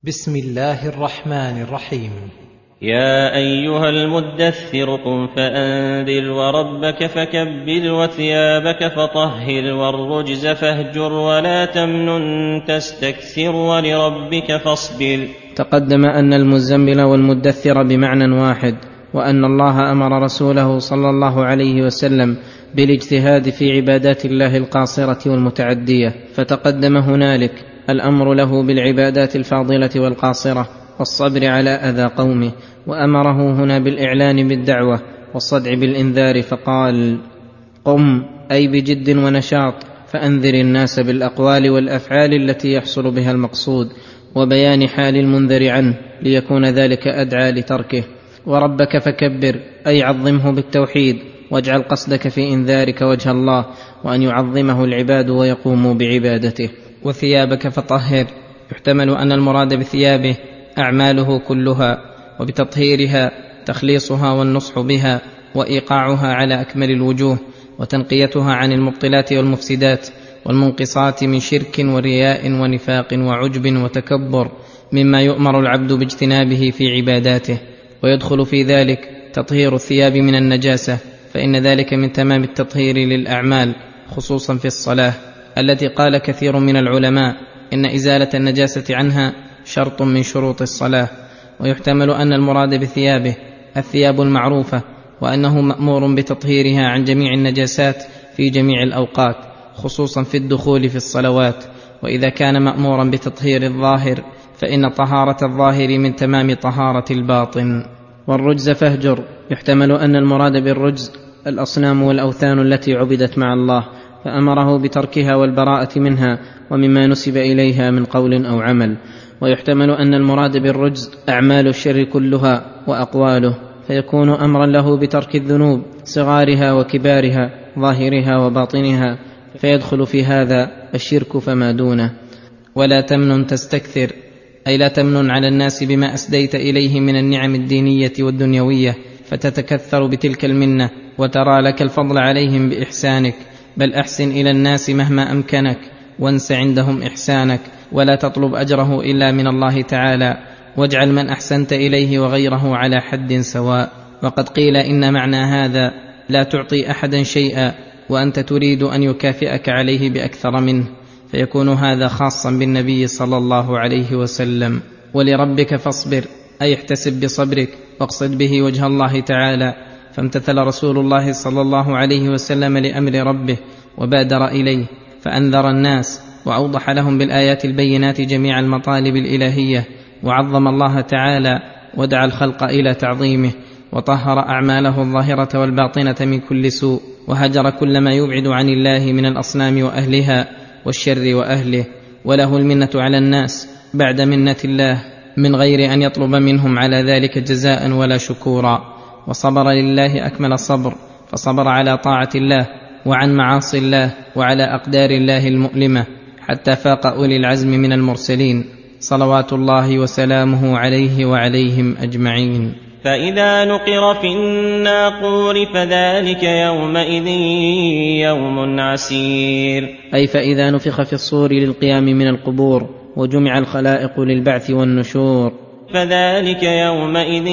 بسم الله الرحمن الرحيم. يا أيها المدثر قم فأنذر وربك فكبر وثيابك فطهر والرجز فاهجر ولا تمنن تستكثر ولربك فاصبر. تقدم أن المزمل والمدثر بمعنى واحد، وأن الله أمر رسوله صلى الله عليه وسلم بالاجتهاد في عبادات الله القاصرة والمتعدية، فتقدم هنالك الأمر له بالعبادات الفاضلة والقاصرة والصبر على أذى قومه، وأمره هنا بالإعلان بالدعوة والصدع بالإنذار، فقال: قم، أي بجد ونشاط، فأنذر الناس بالأقوال والأفعال التي يحصل بها المقصود، وبيان حال المنذر عنه ليكون ذلك أدعى لتركه. وربك فكبر، أي عظمه بالتوحيد، واجعل قصدك في إنذارك وجه الله، وأن يعظمه العباد ويقوموا بعبادته. وثيابك فطهر، يحتمل أن المراد بثيابه أعماله كلها، وبتطهيرها تخليصها والنصح بها وإيقاعها على أكمل الوجوه، وتنقيتها عن المبطلات والمفسدات والمنقصات من شرك ورياء ونفاق وعجب وتكبر، مما يؤمر العبد باجتنابه في عباداته. ويدخل في ذلك تطهير الثياب من النجاسة، فإن ذلك من تمام التطهير للأعمال، خصوصا في الصلاة التي قال كثير من العلماء إن إزالة النجاسة عنها شرط من شروط الصلاة. ويحتمل أن المراد بثيابه الثياب المعروفة، وأنه مأمور بتطهيرها عن جميع النجاسات في جميع الأوقات، خصوصا في الدخول في الصلوات. وإذا كان مأمورا بتطهير الظاهر، فإن طهارة الظاهر من تمام طهارة الباطن. والرجز فاهجر، يحتمل أن المراد بالرجز الأصنام والأوثان التي عبدت مع الله، فأمره بتركها والبراءة منها ومما نسب إليها من قول أو عمل. ويحتمل أن المراد بالرجز أعمال الشر كلها وأقواله، فيكون أمرا له بترك الذنوب صغارها وكبارها، ظاهرها وباطنها، فيدخل في هذا الشرك فما دونه. ولا تمنن تستكثر، أي لا تمنن على الناس بما أسديت إليه من النعم الدينية والدنيوية فتتكثر بتلك المنة وترى لك الفضل عليهم بإحسانك، بل أحسن إلى الناس مهما أمكنك، وانس عندهم إحسانك، ولا تطلب أجره إلا من الله تعالى، واجعل من أحسنت إليه وغيره على حد سواء. وقد قيل إن معنى هذا لا تعطي أحدا شيئا وأنت تريد أن يكافئك عليه بأكثر منه، فيكون هذا خاصا بالنبي صلى الله عليه وسلم. ولربك فاصبر، أي احتسب بصبرك واقصد به وجه الله تعالى. فامتثل رسول الله صلى الله عليه وسلم لأمر ربه وبادر إليه، فأنذر الناس وأوضح لهم بالآيات البينات جميع المطالب الإلهية، وعظم الله تعالى ودعا الخلق إلى تعظيمه، وطهر أعماله الظاهرة والباطنة من كل سوء، وهجر كل ما يبعد عن الله من الأصنام وأهلها والشر وأهله. وله المنة على الناس بعد منة الله، من غير أن يطلب منهم على ذلك جزاء ولا شكورا. وصبر لله أكمل الصبر، فصبر على طاعة الله وعن معاصي الله وعلى أقدار الله المؤلمة، حتى فاق أولي العزم من المرسلين صلوات الله وسلامه عليه وعليهم أجمعين. فإذا نقر في الناقور فذلك يومئذ يوم عسير، أي فإذا نفخ في الصور للقيام من القبور وجمع الخلائق للبعث والنشور، فذلك يومئذ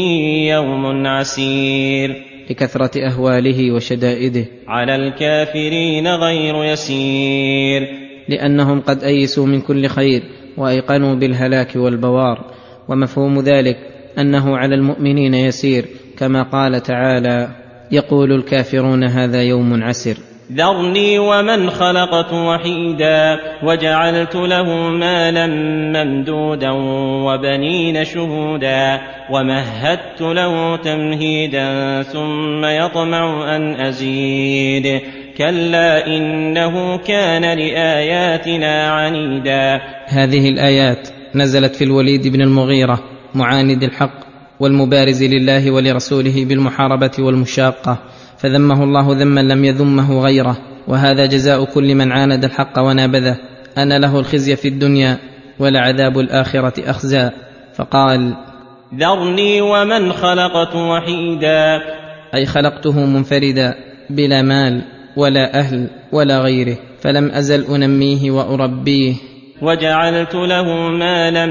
يوم عسير، لكثرة أهواله وشدائده، على الكافرين غير يسير، لأنهم قد أيسوا من كل خير وأيقنوا بالهلاك والبوار. ومفهوم ذلك أنه على المؤمنين يسير، كما قال تعالى: يقول الكافرون هذا يوم عسر. ذرني ومن خلقت وحيدا وجعلت له مالا ممدودا وبنين شهودا ومهدت له تمهيدا ثم يطمع أن أزيد كلا إنه كان لآياتنا عنيدا. هذه الآيات نزلت في الوليد بن المغيرة معاند الحق والمبارز لله ولرسوله بالمحاربة والمشاقة، فذمه الله ذما لم يذمه غيره، وهذا جزاء كل من عاند الحق ونابذه، أن له الخزي في الدنيا ولعذاب الآخرة أخزى. فقال: ذرني ومن خلقت وحيدا، أي خلقته منفردا بلا مال ولا أهل ولا غيره، فلم أزل أنميه وأربيه وجعلت له مالا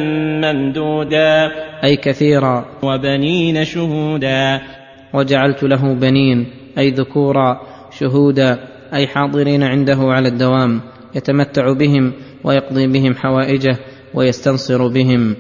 ممدودا أي كثيرا، وبنين شهودا. وجعلت له بنين أي ذكورا، شهودا أي حاضرين عنده على الدوام، يتمتع بهم ويقضي بهم حوائجه ويستنصر بهم.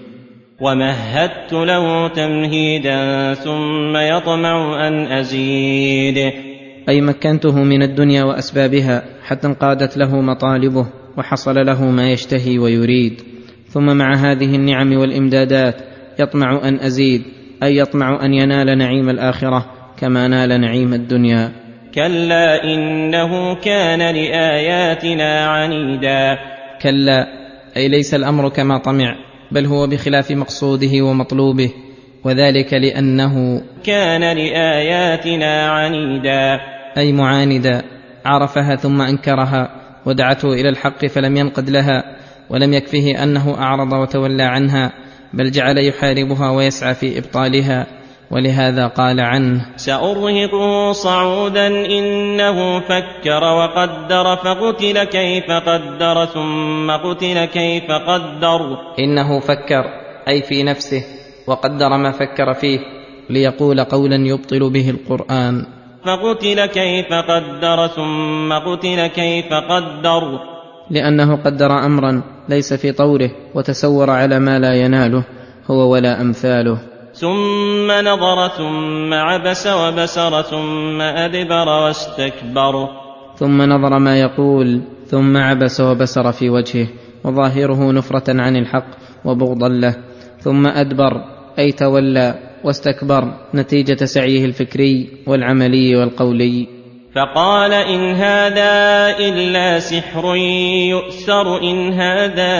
ومهدت له تمهيدا ثم يطمع أن أزيد، أي مكنته من الدنيا وأسبابها حتى انقادت له مطالبه وحصل له ما يشتهي ويريد، ثم مع هذه النعم والإمدادات يطمع أن أزيد، أي يطمع أن ينال نعيم الآخرة كما نال نعيم الدنيا. كلا إنه كان لآياتنا عنيدا. كلا أي ليس الأمر كما طمع، بل هو بخلاف مقصوده ومطلوبه، وذلك لأنه كان لآياتنا عنيدا، أي معاندا، عرفها ثم أنكرها ودعته إلى الحق فلم ينقد لها، ولم يكفه أنه أعرض وتولى عنها، بل جعل يحاربها ويسعى في إبطالها، ولهذا قال عنه: سأرهقه صعودا إنه فكر وقدر فقتل كيف قدر ثم قتل كيف قدر. إنه فكر أي في نفسه، وقدر ما فكر فيه ليقول قولا يبطل به القرآن. فقتل كيف قدر ثم قتل كيف قدر، لأنه قدر أمرا ليس في طوره وتسور على ما لا يناله هو ولا أمثاله. ثم نظر ثم عبس وبسر ثم أدبر واستكبر. ثم نظر ما يقول ثم عبس وبسر في وجهه، وظاهره نفرة عن الحق وبغضا له. ثم أدبر أي تولى واستكبر نتيجة سعيه الفكري والعملي والقولي. فقال إن هذا إلا سحر يؤثر إن هذا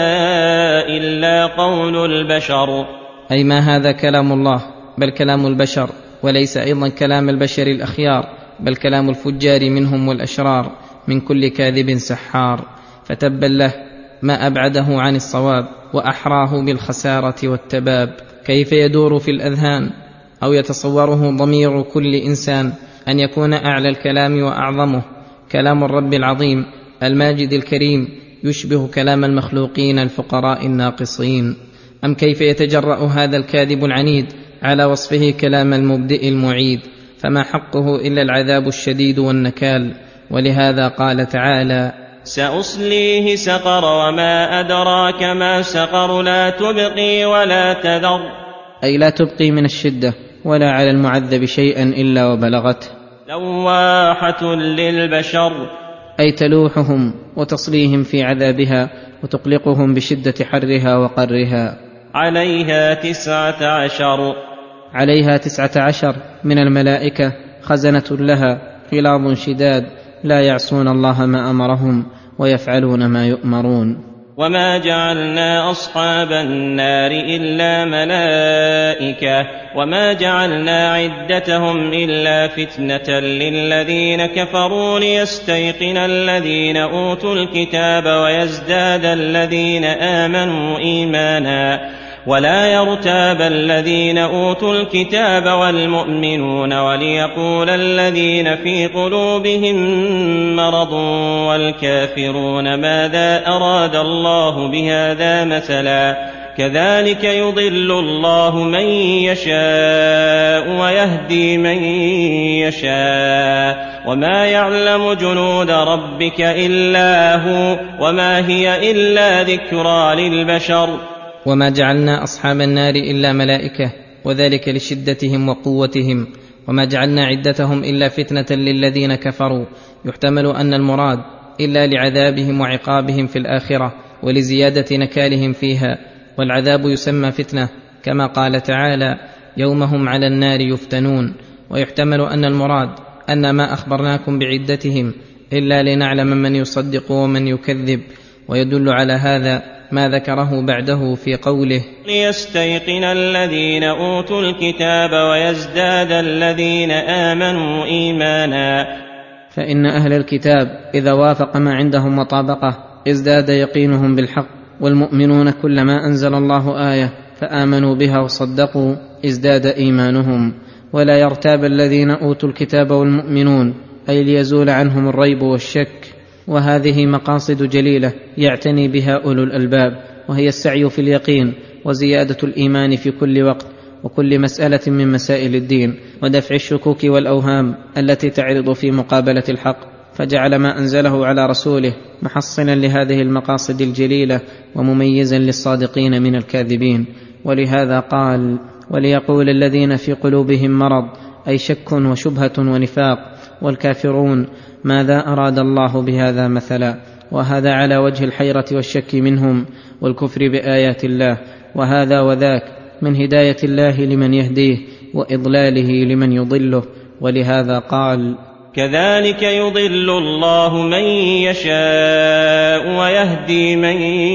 إلا قول البشر، أي ما هذا كلام الله بل كلام البشر، وليس أيضا كلام البشر الأخيار بل كلام الفجار منهم والأشرار، من كل كاذب سحار. فتبا له ما أبعده عن الصواب وأحراه بالخسارة والتباب. كيف يدور في الأذهان أو يتصوره ضمير كل إنسان أن يكون أعلى الكلام وأعظمه كلام الرب العظيم الماجد الكريم يشبه كلام المخلوقين الفقراء الناقصين؟ أم كيف يتجرأ هذا الكاذب العنيد على وصفه كلام المبدئ المعيد؟ فما حقه إلا العذاب الشديد والنكال. ولهذا قال تعالى: سأصليه سقر وما أدراك ما سقر لا تبقي ولا تذر، أي لا تبقي من الشدة ولا على المعذب شيئا إلا وبلغته. لواحة للبشر، أي تلوحهم وتصليهم في عذابها وتقلقهم بشدة حرها وقرها. عليها 19، عليها 19 من الملائكة خزنة لها غلاظ شداد لا يعصون الله ما أمرهم ويفعلون ما يؤمرون. وما جعلنا أصحاب النار إلا ملائكة وما جعلنا عدتهم إلا فتنة للذين كفروا ليستيقن الذين أوتوا الكتاب ويزداد الذين آمنوا إيمانا ولا يرتاب الذين أوتوا الكتاب والمؤمنون وليقول الذين في قلوبهم مرض والكافرون ماذا أراد الله بهذا مثلا كذلك يضل الله من يشاء ويهدي من يشاء وما يعلم جنود ربك إلا هو وما هي إلا ذكرى للبشر. وما جعلنا أصحاب النار إلا ملائكة، وذلك لشدتهم وقوتهم. وما جعلنا عدتهم إلا فتنة للذين كفروا، يحتمل أن المراد إلا لعذابهم وعقابهم في الآخرة ولزيادة نكالهم فيها، والعذاب يسمى فتنة كما قال تعالى: يوم هم على النار يفتنون. ويحتمل أن المراد أن ما أخبرناكم بعدتهم إلا لنعلم من يصدق ومن يكذب. ويدل على هذا ما ذكره بعده في قوله: ليستيقن الذين أوتوا الكتاب ويزداد الذين آمنوا إيمانا. فإن أهل الكتاب إذا وافق ما عندهم وطابقه ازداد يقينهم بالحق، والمؤمنون كلما أنزل الله آية فآمنوا بها وصدقوا ازداد إيمانهم. ولا يرتاب الذين أوتوا الكتاب والمؤمنون، أي ليزول عنهم الريب والشك. وهذه مقاصد جليله يعتني بها اولو الالباب، وهي السعي في اليقين وزياده الايمان في كل وقت وكل مساله من مسائل الدين، ودفع الشكوك والاوهام التي تعرض في مقابله الحق، فجعل ما انزله على رسوله محصنا لهذه المقاصد الجليله ومميزا للصادقين من الكاذبين. ولهذا قال: وليقول الذين في قلوبهم مرض، اي شك وشبهه ونفاق، والكافرون ماذا اراد الله بهذا مثلا. وهذا على وجه الحيره والشك منهم والكفر بايات الله، وهذا وذاك من هدايه الله لمن يهديه واضلاله لمن يضله. ولهذا قال: كذلك يضل الله من يشاء ويهدي من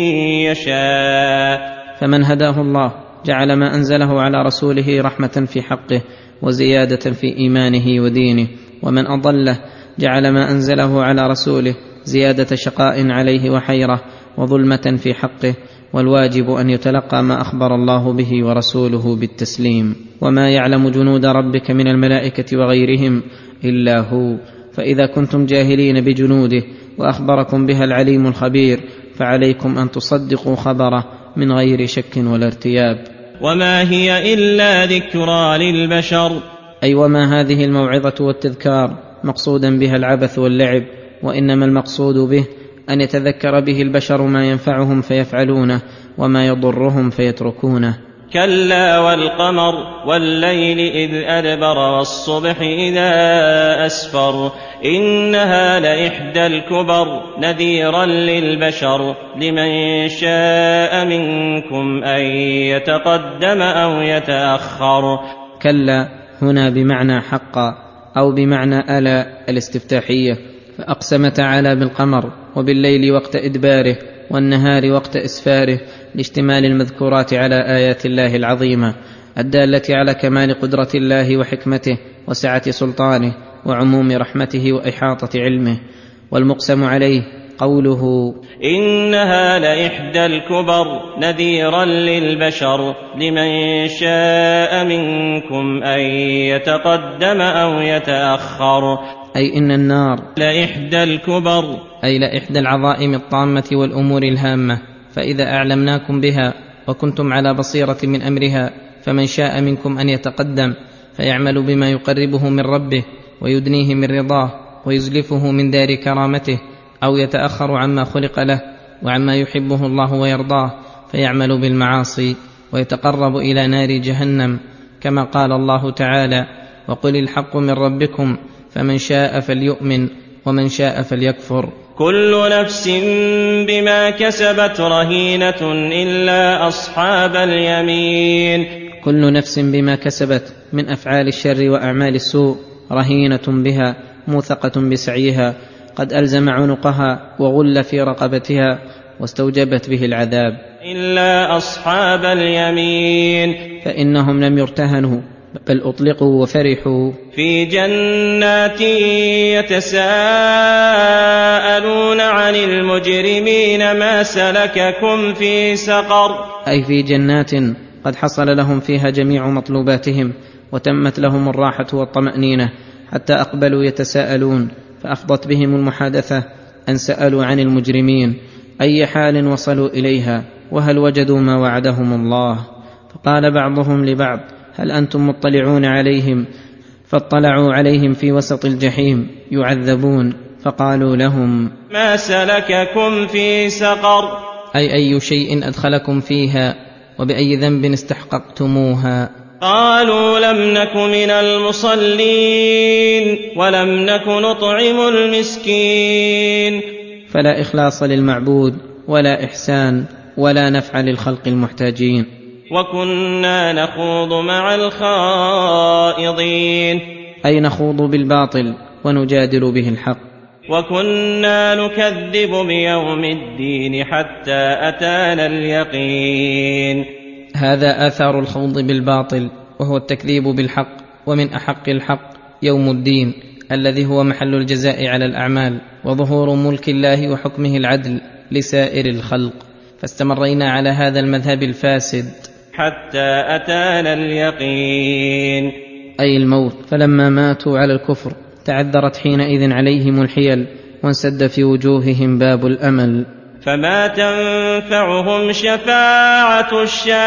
يشاء. فمن هداه الله جعل ما انزله على رسوله رحمه في حقه وزياده في ايمانه ودينه، ومن اضله جعل ما انزله على رسوله زياده شقاء عليه وحيره وظلمه في حقه. والواجب ان يتلقى ما اخبر الله به ورسوله بالتسليم. وما يعلم جنود ربك من الملائكه وغيرهم الا هو، فاذا كنتم جاهلين بجنوده واخبركم بها العليم الخبير فعليكم ان تصدقوا خبره من غير شك ولا ارتياب. وما هي الا ذكرى للبشر، اي وما هذه الموعظه والتذكار مقصودا بها العبث واللعب، وانما المقصود به ان يتذكر به البشر ما ينفعهم فيفعلونه وما يضرهم فيتركونه. كلا والقمر والليل إذ أدبر والصبح إذا أسفر إنها لإحدى الكبر نذيرا للبشر لمن شاء منكم أن يتقدم أو يتأخر. كلا هنا بمعنى حقا أو بمعنى ألا الاستفتاحية، فأقسم تعالى بالقمر وبالليل وقت إدباره والنهار وقت إسفاره لاشتمال المذكورات على آيات الله العظيمة الدالة على كمال قدرة الله وحكمته وسعة سلطانه وعموم رحمته وإحاطة علمه. والمقسم عليه قوله: إنها لإحدى الكبر نذيرا للبشر لمن شاء منكم أن يتقدم أو يتأخر. أي إن النار لإحدى الكبر، أي لإحدى العظائم الطامة والأمور الهامة، فإذا أعلمناكم بها وكنتم على بصيرة من أمرها فمن شاء منكم أن يتقدم فيعمل بما يقربه من ربه ويدنيه من رضاه ويزلفه من دار كرامته، أو يتأخر عما خلق له وعما يحبه الله ويرضاه فيعمل بالمعاصي ويتقرب إلى نار جهنم، كما قال الله تعالى: وقل الحق من ربكم فمن شاء فليؤمن ومن شاء فليكفر. كل نفس بما كسبت رهينة إلا أصحاب اليمين. كل نفس بما كسبت من أفعال الشر وأعمال السوء رهينة بها موثقة بسعيها، قد ألزم عنقها وغل في رقبتها واستوجبت به العذاب. إلا أصحاب اليمين، فإنهم لم يرتهنوا بل أطلقوا وفرحوا. في جنات يتساءلون عن المجرمين ما سلككم في سقر. أي في جنات قد حصل لهم فيها جميع مطلوباتهم وتمت لهم الراحة والطمأنينة حتى أقبلوا يتساءلون، فأفضت بهم المحادثة أن سألوا عن المجرمين أي حال وصلوا إليها وهل وجدوا ما وعدهم الله. فقال بعضهم لبعض: هل أنتم مطلعون عليهم؟ فاطلعوا عليهم في وسط الجحيم يعذبون، فقالوا لهم: ما سلككم في سقر، أي شيء أدخلكم فيها وبأي ذنب استحققتموها؟ قالوا: لم نك من المصلين ولم نك نطعم المسكين. فلا إخلاص للمعبود ولا إحسان ولا نفع للخلق المحتاجين. وكنا نخوض مع الخائضين، أي نخوض بالباطل ونجادل به الحق. وكنا نكذب بيوم الدين حتى أتانا اليقين. هذا آثار الخوض بالباطل وهو التكذيب بالحق، ومن أحق الحق يوم الدين الذي هو محل الجزاء على الأعمال وظهور ملك الله وحكمه العدل لسائر الخلق. فاستمرينا على هذا المذهب الفاسد حتى أتانا اليقين، أي الموت. فلما ماتوا على الكفر تعذرت حينئذ عليهم الحيل وانسد في وجوههم باب الأمل. فما تنفعهم شفاعة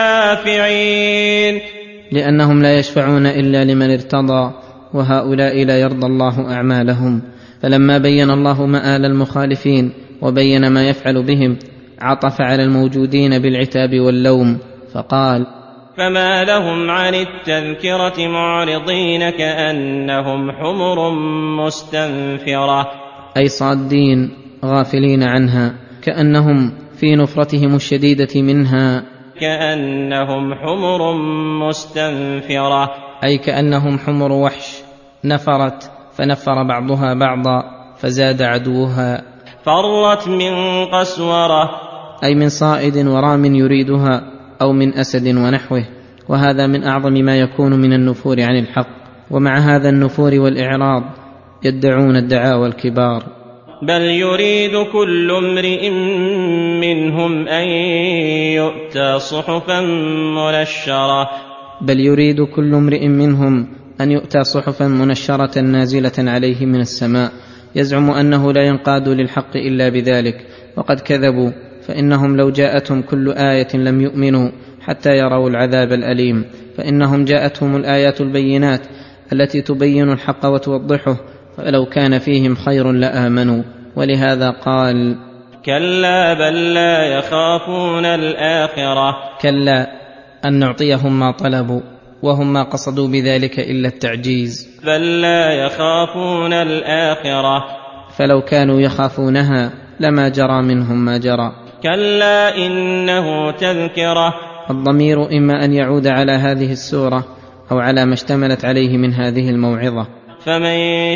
الشافعين، لأنهم لا يشفعون إلا لمن ارتضى، وهؤلاء لا يرضى الله أعمالهم. فلما بين الله مآل المخالفين وبين ما يفعل بهم، عطف على الموجودين بالعتاب واللوم فقال: فما لهم عن التذكرة معرضين كأنهم حمر مستنفرة، أي صادين غافلين عنها، كأنهم في نفرتهم الشديدة منها. كأنهم حمر مستنفرة، أي كأنهم حمر وحش نفرت فنفر بعضها بعضا فزاد عدوها. فرت من قسورة، أي من صائد ورام يريدها، أو من أسد ونحوه. وهذا من أعظم ما يكون من النفور عن الحق، ومع هذا النفور والإعراض يدعون الدعاوى الكبار. بل يريد كل امرئ منهم أن يؤتى صحفا منشرة، بل يريد كل امرئ منهم أن يؤتى صحفا منشرة نازلة عليه من السماء، يزعم أنه لا ينقاد للحق إلا بذلك، وقد كذبوا، فإنهم لو جاءتهم كل آية لم يؤمنوا حتى يروا العذاب الأليم، فإنهم جاءتهم الآيات البينات التي تبين الحق وتوضحه، فلو كان فيهم خير لآمنوا. ولهذا قال: كلا بل لا يخافون الآخرة، كلا أن نعطيهم ما طلبوا، وهم ما قصدوا بذلك إلا التعجيز. بل لا يخافون الآخرة، فلو كانوا يخافونها لما جرى منهم ما جرى. كلا إنه تذكرة، الضمير إما أن يعود على هذه السورة أو على ما اشتملت عليه من هذه الموعظة. فمن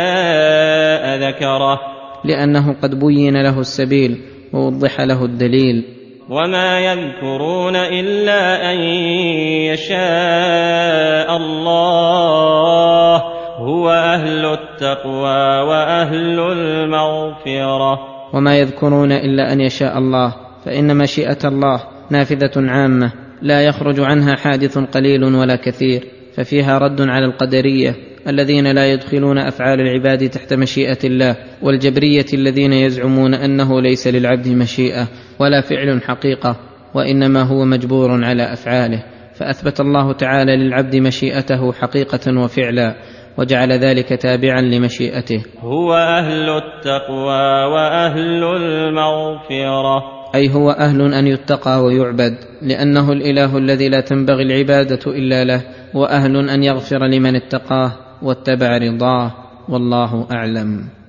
شاء ذكره، لأنه قد بين له السبيل ووضح له الدليل. وما يذكرون إلا أن يشاء الله، هو أهل التقوى وأهل المغفرة. وما يذكرون إلا أن يشاء الله، فإن مشيئة الله نافذة عامة لا يخرج عنها حادث قليل ولا كثير، ففيها رد على القدرية الذين لا يدخلون أفعال العباد تحت مشيئة الله، والجبرية الذين يزعمون أنه ليس للعبد مشيئة ولا فعل حقيقة، وإنما هو مجبور على أفعاله. فأثبت الله تعالى للعبد مشيئته حقيقة وفعلا، وجعل ذلك تابعا لمشيئته. هو أهل التقوى وأهل المغفرة، أي هو أهل أن يتقى ويعبد، لأنه الإله الذي لا تنبغي العبادة إلا له، وأهل أن يغفر لمن اتقاه واتبع رضاه، والله أعلم.